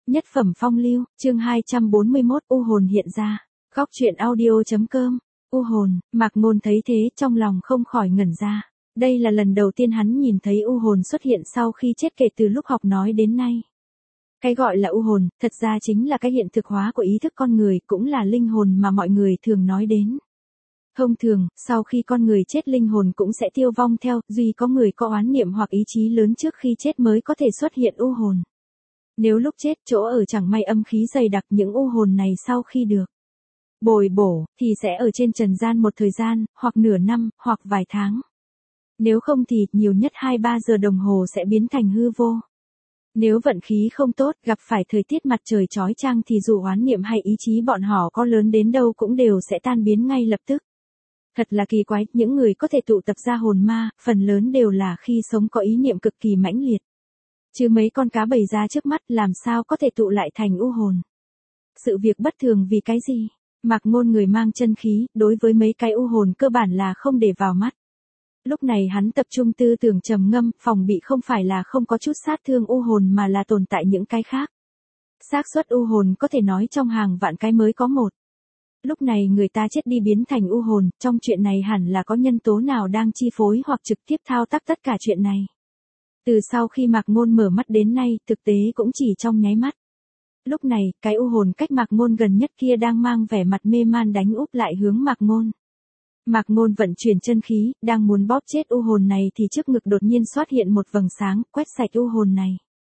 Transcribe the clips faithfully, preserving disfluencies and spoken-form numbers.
Nhất phẩm phong lưu, chương hai trăm bốn mươi mốt U hồn hiện ra. Góc truyện audio.com. U hồn, Mạc Ngôn thấy thế trong lòng không khỏi ngẩn ra. Đây là lần đầu tiên hắn nhìn thấy U hồn xuất hiện sau khi chết kể từ lúc học nói đến nay. Cái gọi là U hồn, thật ra chính là cái hiện thực hóa của ý thức con người, cũng là linh hồn mà mọi người thường nói đến. Thông thường, sau khi con người chết linh hồn cũng sẽ tiêu vong theo, duy có người có oán niệm hoặc ý chí lớn trước khi chết mới có thể xuất hiện U hồn. Nếu lúc chết chỗ ở chẳng may âm khí dày đặc, những U hồn này sau khi được bồi bổ, thì sẽ ở trên trần gian một thời gian, hoặc nửa năm, hoặc vài tháng. Nếu không thì, nhiều nhất hai ba giờ đồng hồ sẽ biến thành hư vô. Nếu vận khí không tốt, gặp phải thời tiết mặt trời chói chang thì dù oán niệm hay ý chí bọn họ có lớn đến đâu cũng đều sẽ tan biến ngay lập tức. Thật là kỳ quái, những người có thể tụ tập ra hồn ma, phần lớn đều là khi sống có ý niệm cực kỳ mãnh liệt. Chứ mấy con cá bầy ra trước mắt làm sao có thể tụ lại thành U hồn. Sự việc bất thường vì cái gì? Mạc Ngôn người mang chân khí, đối với mấy cái U hồn cơ bản là không để vào mắt. Lúc này hắn tập trung tư tưởng trầm ngâm, phòng bị không phải là không có chút sát thương U hồn mà là tồn tại những cái khác. Xác suất U hồn có thể nói trong hàng vạn cái mới có một. Lúc này người ta chết đi biến thành U hồn, trong chuyện này hẳn là có nhân tố nào đang chi phối hoặc trực tiếp thao tác tất cả chuyện này. Từ sau khi Mạc Ngôn mở mắt đến nay, thực tế cũng chỉ trong nháy mắt. Lúc này, cái U hồn cách Mạc Ngôn gần nhất kia đang mang vẻ mặt mê man đánh úp lại hướng Mạc Ngôn. Mạc Ngôn vận chuyển chân khí, đang muốn bóp chết U hồn này thì trước ngực đột nhiên xuất hiện một vầng sáng, quét sạch U hồn này.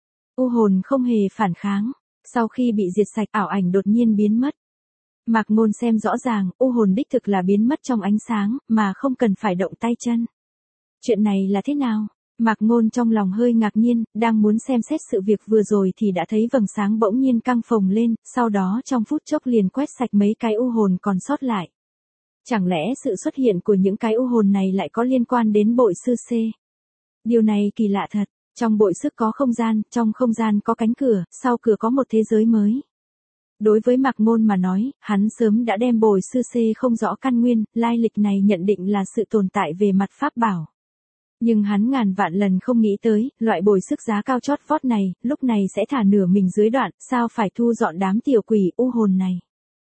U hồn không hề phản kháng, sau khi bị diệt sạch, ảo ảnh đột nhiên biến mất. Mạc Ngôn xem rõ ràng, U hồn đích thực là biến mất trong ánh sáng, mà không cần phải động tay chân. Chuyện này là thế nào? Mạc Ngôn trong lòng hơi ngạc nhiên, đang muốn xem xét sự việc vừa rồi thì đã thấy vầng sáng bỗng nhiên căng phồng lên, sau đó trong phút chốc liền quét sạch mấy cái U hồn còn sót lại. Chẳng lẽ sự xuất hiện của những cái U hồn này lại có liên quan đến bội sư C? Điều này kỳ lạ thật, trong bội sức có không gian, trong không gian có cánh cửa, sau cửa có một thế giới mới. Đối với Mạc Ngôn mà nói, hắn sớm đã đem bồi sư C không rõ căn nguyên, lai lịch này nhận định là sự tồn tại về mặt pháp bảo. Nhưng hắn ngàn vạn lần không nghĩ tới, loại bồi sức giá cao chót vót này, lúc này sẽ thả nửa mình dưới đoạn, sao phải thu dọn đám tiểu quỷ U hồn này.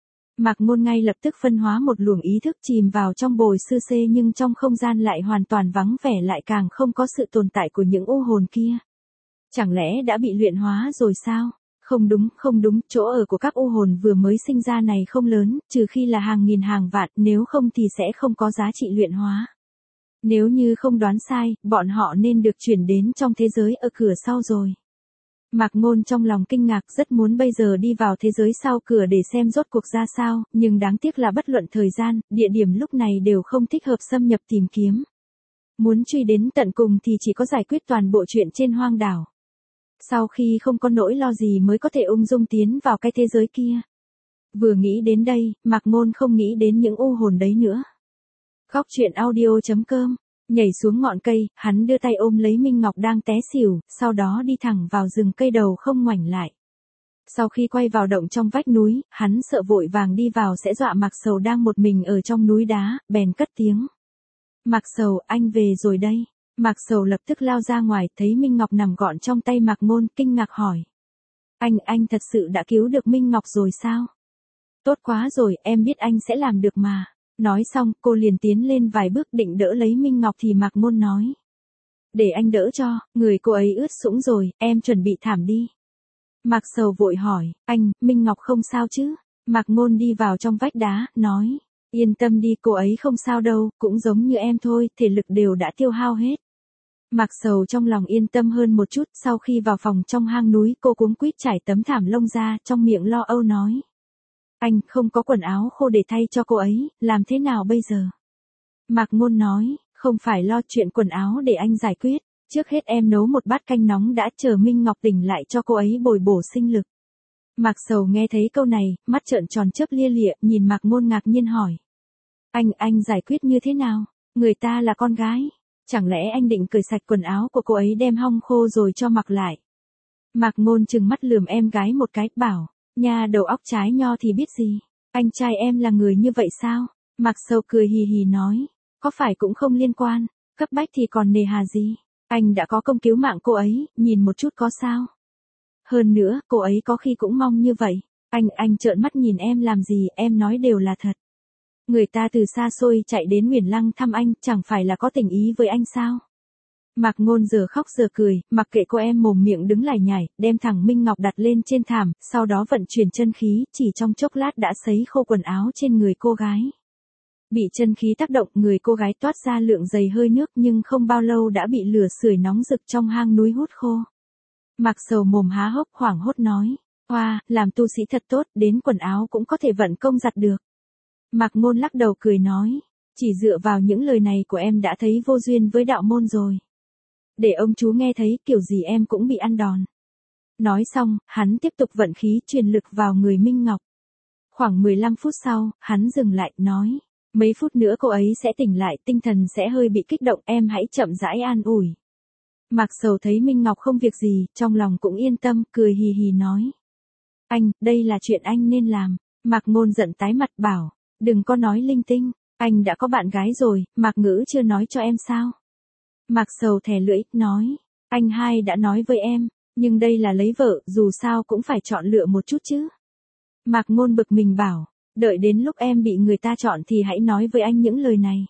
Mạc Ngôn ngay lập tức phân hóa một luồng ý thức chìm vào trong bồi sư C, nhưng trong không gian lại hoàn toàn vắng vẻ, lại càng không có sự tồn tại của những U hồn kia. Chẳng lẽ đã bị luyện hóa rồi sao? Không đúng, không đúng, chỗ ở của các U hồn vừa mới sinh ra này không lớn, trừ khi là hàng nghìn hàng vạn, nếu không thì sẽ không có giá trị luyện hóa. Nếu như không đoán sai, bọn họ nên được chuyển đến trong thế giới ở cửa sau rồi. Mạc Ngôn trong lòng kinh ngạc, rất muốn bây giờ đi vào thế giới sau cửa để xem rốt cuộc ra sao, nhưng đáng tiếc là bất luận thời gian, địa điểm lúc này đều không thích hợp xâm nhập tìm kiếm. Muốn truy đến tận cùng thì chỉ có giải quyết toàn bộ chuyện trên hoang đảo. Sau khi không có nỗi lo gì mới có thể ung dung tiến vào cái thế giới kia. Vừa nghĩ đến đây, Mạc Ngôn không nghĩ đến những U hồn đấy nữa. Góc truyện audio.com. Nhảy xuống ngọn cây, hắn đưa tay ôm lấy Minh Ngọc đang té xỉu, sau đó đi thẳng vào rừng cây đầu không ngoảnh lại. Sau khi quay vào động trong vách núi, hắn sợ vội vàng đi vào sẽ dọa Mạc Sầu đang một mình ở trong núi đá, bèn cất tiếng. Mạc Sầu, anh về rồi đây. Mạc Sầu lập tức lao ra ngoài, thấy Minh Ngọc nằm gọn trong tay Mạc Ngôn, kinh ngạc hỏi. Anh, anh thật sự đã cứu được Minh Ngọc rồi sao? Tốt quá rồi, em biết anh sẽ làm được mà. Nói xong, cô liền tiến lên vài bước định đỡ lấy Minh Ngọc thì Mạc Ngôn nói. Để anh đỡ cho, người cô ấy ướt sũng rồi, em chuẩn bị thảm đi. Mạc Sầu vội hỏi, anh, Minh Ngọc không sao chứ? Mạc Ngôn đi vào trong vách đá, nói. Yên tâm đi, cô ấy không sao đâu, cũng giống như em thôi, thể lực đều đã tiêu hao hết. Mạc Sầu trong lòng yên tâm hơn một chút, sau khi vào phòng trong hang núi cô cuống quýt trải tấm thảm lông ra, trong miệng lo âu nói. Anh, không có quần áo khô để thay cho cô ấy, làm thế nào bây giờ? Mạc Ngôn nói, không phải lo chuyện quần áo để anh giải quyết, trước hết em nấu một bát canh nóng đã, chờ Minh Ngọc tỉnh lại cho cô ấy bồi bổ sinh lực. Mạc Sầu nghe thấy câu này, mắt trợn tròn chớp lia lịa, nhìn Mạc Ngôn ngạc nhiên hỏi. Anh, anh giải quyết như thế nào? Người ta là con gái. Chẳng lẽ anh định cởi sạch quần áo của cô ấy đem hong khô rồi cho mặc lại? Mạc Ngôn trừng mắt lườm em gái một cái, bảo, nha đầu óc trái nho thì biết gì, anh trai em là người như vậy sao? Mạc Sầu cười hì hì nói, có phải cũng không liên quan, cấp bách thì còn nề hà gì, anh đã có công cứu mạng cô ấy, nhìn một chút có sao? Hơn nữa, cô ấy có khi cũng mong như vậy. Anh, anh trợn mắt nhìn em làm gì, em nói đều là thật. Người ta từ xa xôi chạy đến Nguyền Lăng thăm anh, chẳng phải là có tình ý với anh sao? Mạc Ngôn giờ khóc giờ cười, mặc kệ cô em mồm miệng đứng lải nhải, đem thẳng Minh Ngọc đặt lên trên thảm, sau đó vận chuyển chân khí, chỉ trong chốc lát đã sấy khô quần áo trên người cô gái. Bị chân khí tác động, người cô gái toát ra lượng dày hơi nước nhưng không bao lâu đã bị lửa sưởi nóng rực trong hang núi hút khô. Mạc Sầu mồm há hốc hoảng hốt nói, hoa, làm tu sĩ thật tốt, đến quần áo cũng có thể vận công giặt được. Mạc Ngôn lắc đầu cười nói, chỉ dựa vào những lời này của em đã thấy vô duyên với đạo môn rồi. Để ông chú nghe thấy kiểu gì em cũng bị ăn đòn. Nói xong, hắn tiếp tục vận khí truyền lực vào người Minh Ngọc. Khoảng mười lăm phút sau, hắn dừng lại, nói, mấy phút nữa cô ấy sẽ tỉnh lại, tinh thần sẽ hơi bị kích động, em hãy chậm rãi an ủi. Mạc Sầu thấy Minh Ngọc không việc gì, trong lòng cũng yên tâm, cười hì hì nói. Anh, đây là chuyện anh nên làm. Mạc Ngôn giận tái mặt bảo, đừng có nói linh tinh, anh đã có bạn gái rồi, Mạc Ngữ chưa nói cho em sao? Mạc Sầu thè lưỡi, nói, anh hai đã nói với em, nhưng đây là lấy vợ, dù sao cũng phải chọn lựa một chút chứ. Mạc Ngôn bực mình bảo, đợi đến lúc em bị người ta chọn thì hãy nói với anh những lời này.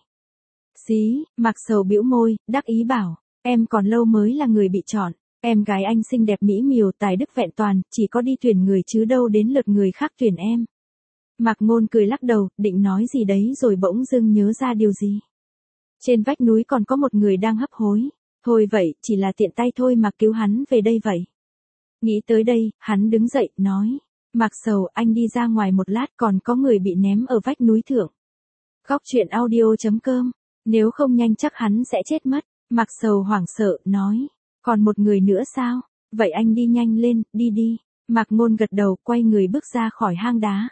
Xí, Mạc Sầu bĩu môi, đắc ý bảo, em còn lâu mới là người bị chọn, em gái anh xinh đẹp mỹ miều tài đức vẹn toàn, chỉ có đi tuyển người chứ đâu đến lượt người khác tuyển em. Mạc Ngôn cười lắc đầu, định nói gì đấy rồi bỗng dưng nhớ ra điều gì. Trên vách núi còn có một người đang hấp hối, thôi vậy, chỉ là tiện tay thôi mà cứu hắn về đây vậy. Nghĩ tới đây, hắn đứng dậy, nói, Mạc Sầu, anh đi ra ngoài một lát, còn có người bị ném ở vách núi thượng. Góc truyện audio chấm com, nếu không nhanh chắc hắn sẽ chết mất. Mạc Sầu hoảng sợ, nói, còn một người nữa sao? Vậy anh đi nhanh lên, đi đi. Mạc Ngôn gật đầu, quay người bước ra khỏi hang đá.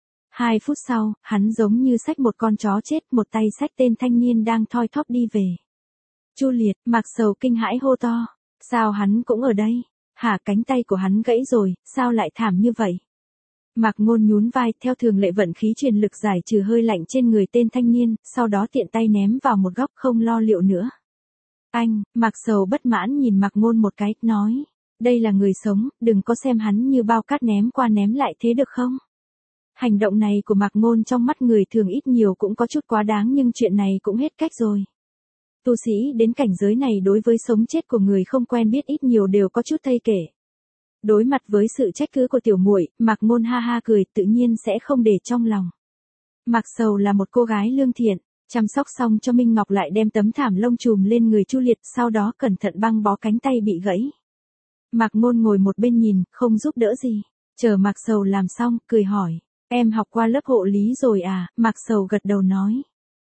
Hai phút sau, hắn giống như xách một con chó chết, một tay xách tên thanh niên đang thoi thóp đi về. Chu Liệt, Mạc Sầu kinh hãi hô to, sao hắn cũng ở đây? Hả, cánh tay của hắn gãy rồi, sao lại thảm như vậy? Mạc Ngôn nhún vai, theo thường lệ vận khí truyền lực giải trừ hơi lạnh trên người tên thanh niên, sau đó tiện tay ném vào một góc không lo liệu nữa. Anh, Mạc Sầu bất mãn nhìn Mạc Ngôn một cái, nói, đây là người sống, đừng có xem hắn như bao cát ném qua ném lại thế được không? Hành động này của Mạc Ngôn trong mắt người thường ít nhiều cũng có chút quá đáng nhưng chuyện này cũng hết cách rồi. Tu sĩ đến cảnh giới này đối với sống chết của người không quen biết ít nhiều đều có chút thây kể. Đối mặt với sự trách cứ của tiểu muội, Mạc Ngôn ha ha cười, tự nhiên sẽ không để trong lòng. Mạc Sầu là một cô gái lương thiện, chăm sóc xong cho Minh Ngọc lại đem tấm thảm lông trùm lên người Chu Liệt, sau đó cẩn thận băng bó cánh tay bị gãy. Mạc Ngôn ngồi một bên nhìn, không giúp đỡ gì. Chờ Mạc Sầu làm xong, cười hỏi, em học qua lớp hộ lý rồi à? Mạc Sầu gật đầu nói,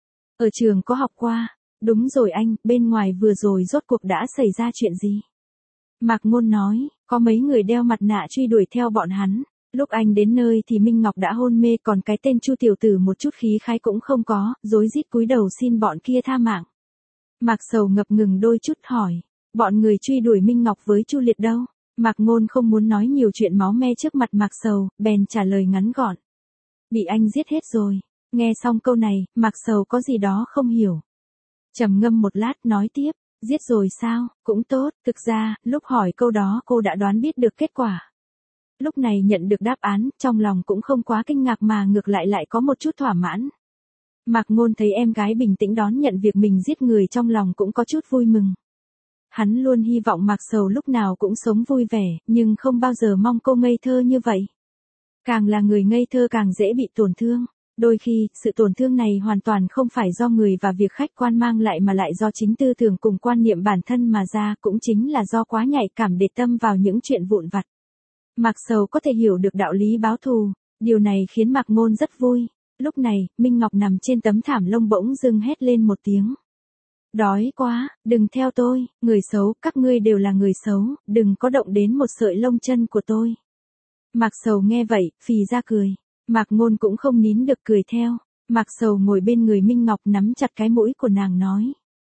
ở trường có học qua. Đúng rồi anh, bên ngoài vừa rồi rốt cuộc đã xảy ra chuyện gì? Mạc Ngôn nói, có mấy người đeo mặt nạ truy đuổi theo bọn hắn. Lúc anh đến nơi thì Minh Ngọc đã hôn mê, còn cái tên Chu tiểu tử một chút khí khái cũng không có, rối rít cúi đầu xin bọn kia tha mạng. Mạc Sầu ngập ngừng đôi chút hỏi, bọn người truy đuổi Minh Ngọc với Chu Liệt đâu? Mạc Ngôn không muốn nói nhiều chuyện máu me trước mặt Mạc Sầu, bèn trả lời ngắn gọn, bị anh giết hết rồi. Nghe xong câu này, Mạc Sầu có gì đó không hiểu. Trầm ngâm một lát nói tiếp, giết rồi sao, cũng tốt, thực ra, lúc hỏi câu đó cô đã đoán biết được kết quả. Lúc này nhận được đáp án, trong lòng cũng không quá kinh ngạc mà ngược lại lại có một chút thỏa mãn. Mạc Ngôn thấy em gái bình tĩnh đón nhận việc mình giết người trong lòng cũng có chút vui mừng. Hắn luôn hy vọng Mạc Sầu lúc nào cũng sống vui vẻ, nhưng không bao giờ mong cô ngây thơ như vậy. Càng là người ngây thơ càng dễ bị tổn thương. Đôi khi, sự tổn thương này hoàn toàn không phải do người và việc khách quan mang lại mà lại do chính tư tưởng cùng quan niệm bản thân mà ra, cũng chính là do quá nhạy cảm để tâm vào những chuyện vụn vặt. Mạc Sầu có thể hiểu được đạo lý báo thù, điều này khiến Mạc Ngôn rất vui. Lúc này, Minh Ngọc nằm trên tấm thảm lông bỗng dưng hét lên một tiếng. Đói quá, đừng theo tôi, người xấu, các ngươi đều là người xấu, đừng có động đến một sợi lông chân của tôi. Mạc Sầu nghe vậy, phì ra cười. Mạc Ngôn cũng không nín được cười theo. Mạc Sầu ngồi bên người Minh Ngọc nắm chặt cái mũi của nàng nói.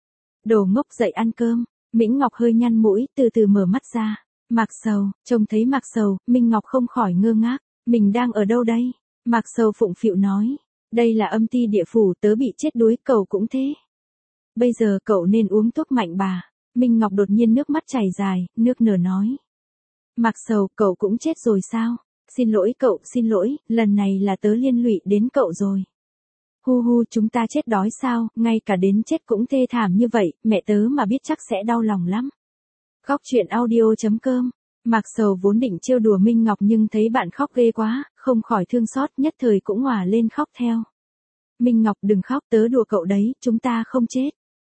Đồ ngốc, dậy ăn cơm. Mĩnh Ngọc hơi nhăn mũi, từ từ mở mắt ra. Mạc Sầu, trông thấy Mạc Sầu, Minh Ngọc không khỏi ngơ ngác. Mình đang ở đâu đây? Mạc Sầu phụng phịu nói. Đây là âm ti địa phủ, tớ bị chết đuối, cậu cũng thế. Bây giờ cậu nên uống thuốc mạnh bà. Minh Ngọc đột nhiên nước mắt chảy dài, nước nở nói. Mạc Sầu, cậu cũng chết rồi sao? Xin lỗi cậu, xin lỗi, lần này là tớ liên lụy đến cậu rồi. Hu hu, chúng ta chết đói sao, ngay cả đến chết cũng thê thảm như vậy, mẹ tớ mà biết chắc sẽ đau lòng lắm. Góc truyện audio.com. Mạc Sầu vốn định trêu đùa Minh Ngọc nhưng thấy bạn khóc ghê quá, không khỏi thương xót, nhất thời cũng òa lên khóc theo. Minh Ngọc đừng khóc, tớ đùa cậu đấy, chúng ta không chết.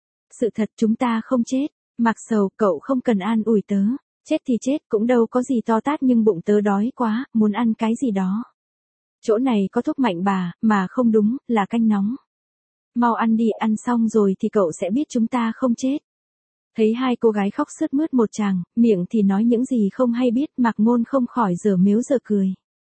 Sự thật chúng ta không chết. Mạc Sầu, cậu không cần an ủi tớ. Chết thì chết cũng đâu có gì to tát nhưng bụng tớ đói quá, muốn ăn cái gì đó. Chỗ này có thuốc mạnh bà, mà không đúng, là canh nóng. Mau ăn đi, ăn xong rồi thì cậu sẽ biết chúng ta không chết. Thấy hai cô gái khóc sướt mướt một tràng, miệng thì nói những gì không hay biết, Mạc Ngôn không khỏi dở mếu dở cười.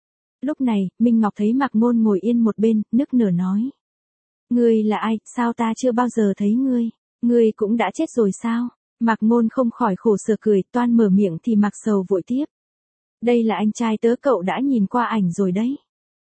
Lúc này, Minh Ngọc thấy Mạc Ngôn ngồi yên một bên, nức nở nói. Ngươi là ai, sao ta chưa bao giờ thấy ngươi? Ngươi cũng đã chết rồi sao? Mạc Ngôn không khỏi khổ sở cười, toan mở miệng thì Mạc Sầu vội tiếp. Đây là anh trai tớ, cậu đã nhìn qua ảnh rồi đấy.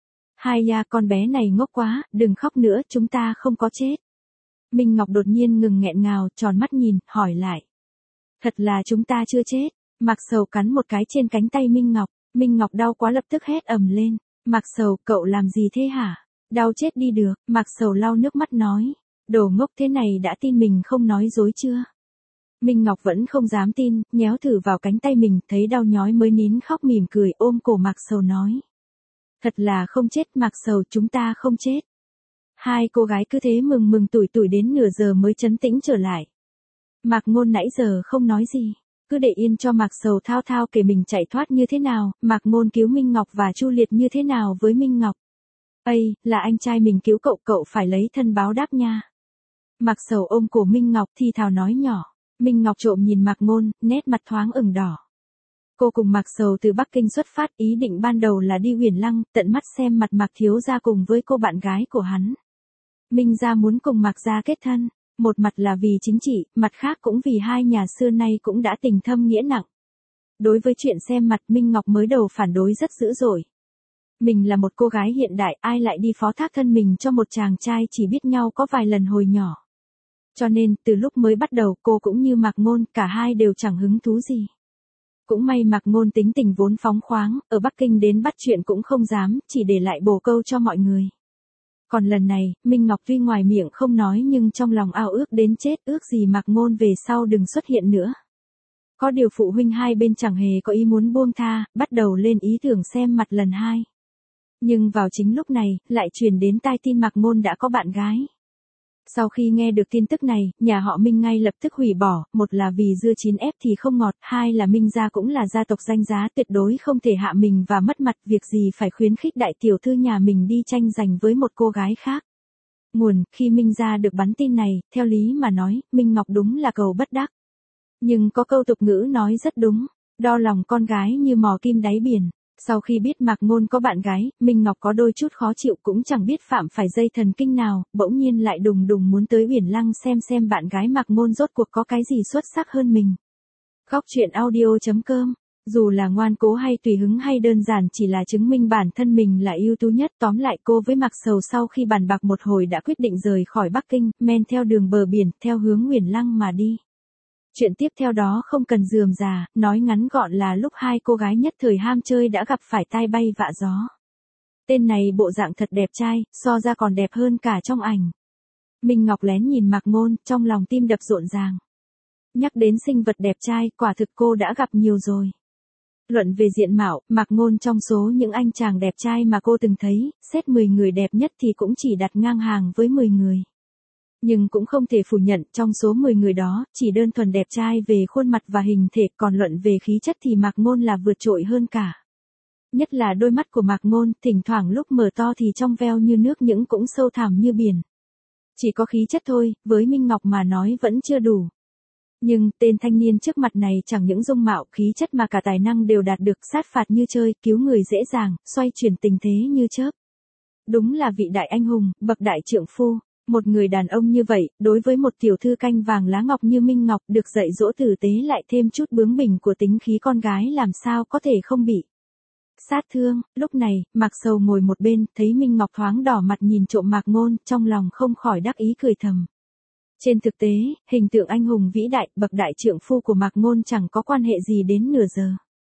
Hai ya, con bé này ngốc quá, đừng khóc nữa, chúng ta không có chết. Minh Ngọc đột nhiên ngừng nghẹn ngào, tròn mắt nhìn, hỏi lại. Thật là chúng ta chưa chết. Mạc Sầu cắn một cái trên cánh tay Minh Ngọc, Minh Ngọc đau quá lập tức hét ầm lên. Mạc Sầu, cậu làm gì thế hả? Đau chết đi được, Mạc Sầu lau nước mắt nói. Đồ ngốc thế này đã tin mình không nói dối chưa? Minh Ngọc vẫn không dám tin, nhéo thử vào cánh tay mình, thấy đau nhói mới nín khóc mỉm cười ôm cổ Mạc Sầu nói. Thật là không chết, Mạc Sầu, chúng ta không chết. Hai cô gái cứ thế mừng mừng tủi tủi đến nửa giờ mới trấn tĩnh trở lại. Mạc Ngôn nãy giờ không nói gì, cứ để yên cho Mạc Sầu thao thao kể mình chạy thoát như thế nào, Mạc Ngôn cứu Minh Ngọc và Chu Liệt như thế nào với Minh Ngọc. Ây, là anh trai mình cứu cậu, cậu phải lấy thân báo đáp nha. Mạc Sầu ôm cổ Minh Ngọc thì thào nói nhỏ. Minh Ngọc trộm nhìn Mạc Ngôn, nét mặt thoáng ửng đỏ. Cô cùng Mạc Sầu từ Bắc Kinh xuất phát, ý định ban đầu là đi Huyền Lăng, tận mắt xem mặt Mạc thiếu gia cùng với cô bạn gái của hắn. Minh gia muốn cùng Mạc gia kết thân, một mặt là vì chính trị, mặt khác cũng vì hai nhà xưa nay cũng đã tình thâm nghĩa nặng. Đối với chuyện xem mặt, Minh Ngọc mới đầu phản đối rất dữ dội. Mình là một cô gái hiện đại, ai lại đi phó thác thân mình cho một chàng trai chỉ biết nhau có vài lần hồi nhỏ. Cho nên, từ lúc mới bắt đầu cô cũng như Mạc Ngôn, cả hai đều chẳng hứng thú gì. Cũng may Mạc Ngôn tính tình vốn phóng khoáng, ở Bắc Kinh đến bắt chuyện cũng không dám, chỉ để lại bồ câu cho mọi người. Còn lần này, Minh Ngọc tuy ngoài miệng không nói nhưng trong lòng ao ước đến chết, ước gì Mạc Ngôn về sau đừng xuất hiện nữa. Có điều phụ huynh hai bên chẳng hề có ý muốn buông tha, bắt đầu lên ý tưởng xem mặt lần hai. Nhưng vào chính lúc này, lại truyền đến tai tin Mạc Ngôn đã có bạn gái. Sau khi nghe được tin tức này, nhà họ Minh ngay lập tức hủy bỏ, một là vì dưa chín ép thì không ngọt, hai là Minh gia cũng là gia tộc danh giá tuyệt đối không thể hạ mình và mất mặt, việc gì phải khuyến khích đại tiểu thư nhà mình đi tranh giành với một cô gái khác. Nguồn, khi Minh gia được bắn tin này, theo lý mà nói, Minh Ngọc đúng là cầu bất đắc. Nhưng có câu tục ngữ nói rất đúng, đo lòng con gái như mò kim đáy biển. Sau khi biết Mạc Ngôn có bạn gái, Minh Ngọc có đôi chút khó chịu cũng chẳng biết phạm phải dây thần kinh nào, bỗng nhiên lại đùng đùng muốn tới Uyển Lăng xem xem bạn gái Mạc Ngôn rốt cuộc có cái gì xuất sắc hơn mình. Góc truyện audio.com. Dù là ngoan cố hay tùy hứng hay đơn giản chỉ là chứng minh bản thân mình là ưu tú nhất, tóm lại cô với Mạc Sầu sau khi bàn bạc một hồi đã quyết định rời khỏi Bắc Kinh, men theo đường bờ biển, theo hướng Uyển Lăng mà đi. Chuyện tiếp theo đó không cần rườm rà, nói ngắn gọn là lúc hai cô gái nhất thời ham chơi đã gặp phải tai bay vạ gió. Tên này bộ dạng thật đẹp trai, so ra còn đẹp hơn cả trong ảnh. Minh Ngọc lén nhìn Mạc Ngôn, trong lòng tim đập rộn ràng. Nhắc đến sinh vật đẹp trai, quả thực cô đã gặp nhiều rồi. Luận về diện mạo, Mạc Ngôn trong số những anh chàng đẹp trai mà cô từng thấy, xét mười người đẹp nhất thì cũng chỉ đặt ngang hàng với mười người. Nhưng cũng không thể phủ nhận, trong số mười người đó, chỉ đơn thuần đẹp trai về khuôn mặt và hình thể, còn luận về khí chất thì Mạc Ngôn là vượt trội hơn cả. Nhất là đôi mắt của Mạc Ngôn, thỉnh thoảng lúc mở to thì trong veo như nước những cũng sâu thẳm như biển. Chỉ có khí chất thôi, với Minh Ngọc mà nói vẫn chưa đủ. Nhưng, tên thanh niên trước mặt này chẳng những dung mạo, khí chất mà cả tài năng đều đạt được, sát phạt như chơi, cứu người dễ dàng, xoay chuyển tình thế như chớp. Đúng là vị đại anh hùng, bậc đại trượng phu. Một người đàn ông như vậy, đối với một tiểu thư canh vàng lá ngọc như Minh Ngọc được dạy dỗ tử tế lại thêm chút bướng bỉnh của tính khí con gái làm sao có thể không bị sát thương. Lúc này, Mạc Sầu ngồi một bên, thấy Minh Ngọc thoáng đỏ mặt nhìn trộm Mạc Ngôn, trong lòng không khỏi đắc ý cười thầm. Trên thực tế, hình tượng anh hùng vĩ đại, bậc đại trượng phu của Mạc Ngôn chẳng có quan hệ gì đến nửa giờ.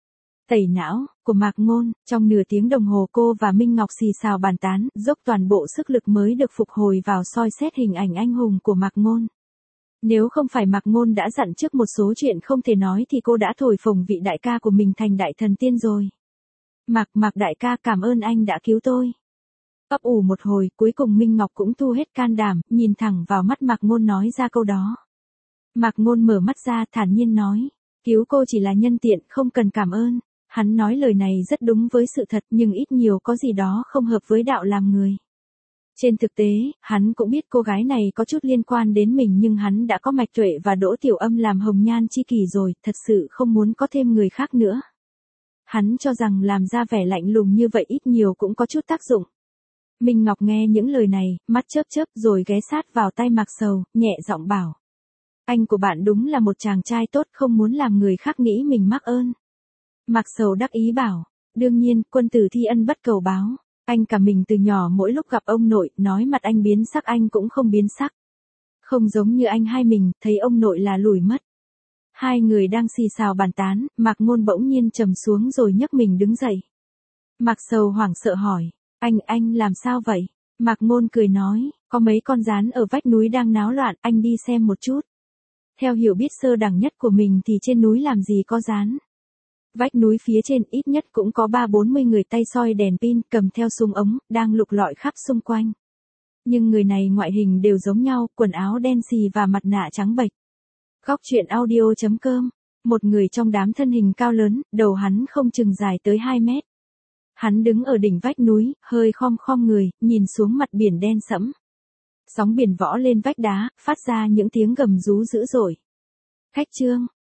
Tẩy não, của Mạc Ngôn, trong nửa tiếng đồng hồ cô và Minh Ngọc xì xào bàn tán, dốc toàn bộ sức lực mới được phục hồi vào soi xét hình ảnh anh hùng của Mạc Ngôn. Nếu không phải Mạc Ngôn đã dặn trước một số chuyện không thể nói thì cô đã thổi phồng vị đại ca của mình thành đại thần tiên rồi. Mạc, Mạc đại ca, cảm ơn anh đã cứu tôi. Ấp ủ một hồi, cuối cùng Minh Ngọc cũng thu hết can đảm, nhìn thẳng vào mắt Mạc Ngôn nói ra câu đó. Mạc Ngôn mở mắt ra, thản nhiên nói, cứu cô chỉ là nhân tiện, không cần cảm ơn. Hắn nói lời này rất đúng với sự thật nhưng ít nhiều có gì đó không hợp với đạo làm người. Trên thực tế, hắn cũng biết cô gái này có chút liên quan đến mình nhưng hắn đã có Mạch Tuệ và Đỗ Tiểu Âm làm hồng nhan chi kỷ rồi, thật sự không muốn có thêm người khác nữa. Hắn cho rằng làm ra vẻ lạnh lùng như vậy ít nhiều cũng có chút tác dụng. Minh Ngọc nghe những lời này, mắt chớp chớp rồi ghé sát vào tay Mạc Sầu, nhẹ giọng bảo. Anh của bạn đúng là một chàng trai tốt, không muốn làm người khác nghĩ mình mắc ơn. Mạc Sầu đắc ý bảo, đương nhiên, quân tử thi ân bất cầu báo. Anh cả mình từ nhỏ mỗi lúc gặp ông nội, nói mặt anh biến sắc anh cũng không biến sắc. Không giống như anh hai mình, thấy ông nội là lùi mất. Hai người đang xì xào bàn tán, Mạc Ngôn bỗng nhiên trầm xuống rồi nhấc mình đứng dậy. Mạc Sầu hoảng sợ hỏi, anh, anh làm sao vậy? Mạc Ngôn cười nói, có mấy con gián ở vách núi đang náo loạn, anh đi xem một chút. Theo hiểu biết sơ đẳng nhất của mình thì trên núi làm gì có gián. Vách núi phía trên ít nhất cũng có ba bốn mươi người tay soi đèn pin cầm theo súng ống, đang lục lọi khắp xung quanh. Nhưng người này ngoại hình đều giống nhau, quần áo đen xì và mặt nạ trắng bệch. Góc truyện audio chấm com, một người trong đám thân hình cao lớn, đầu hắn không chừng dài tới hai mét. Hắn đứng ở đỉnh vách núi, hơi khom khom người, nhìn xuống mặt biển đen sẫm. Sóng biển võ lên vách đá, phát ra những tiếng gầm rú dữ dội. Khách trương,